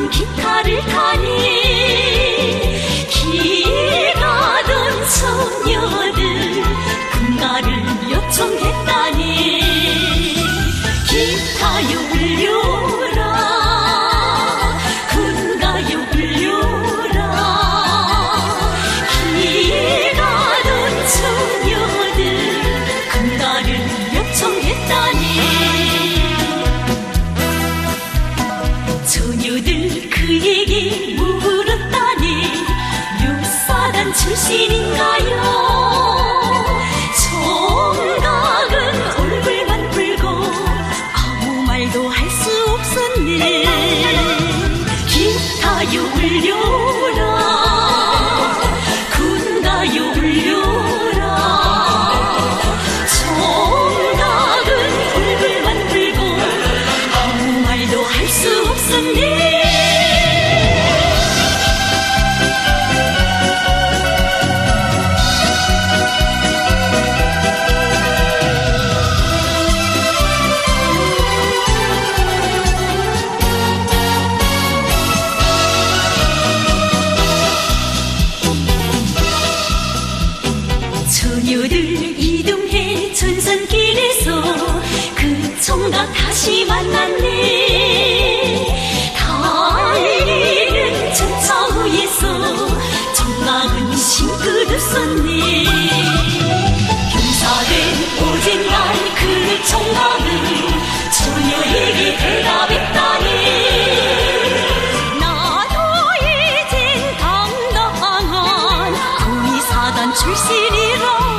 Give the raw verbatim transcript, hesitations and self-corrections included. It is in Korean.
기타를 타니 길 가던 소녀들 군가를 요청했다니 기타요 울려라 군가요 울려라 길 가던 소녀들 군가를 요청했다니 소녀들 그에게 물었다니 율사단 출신인가요? 총각은 얼굴만 불고 아무 말도 할 수 없었네. 기타요 울려라 군가요 울려라 총각은 얼굴만 불고 아무 말도 할 수 없었네. 소녀들 이동해 전선길에서 그 총각 다시 만났네. 달리는 전차 위에서 총각은 싱긋 썼네. 경사된 오젠날 그 총각은 소녀에게 대답했다네. 나도 이젠 당당한 구미사단 출신이라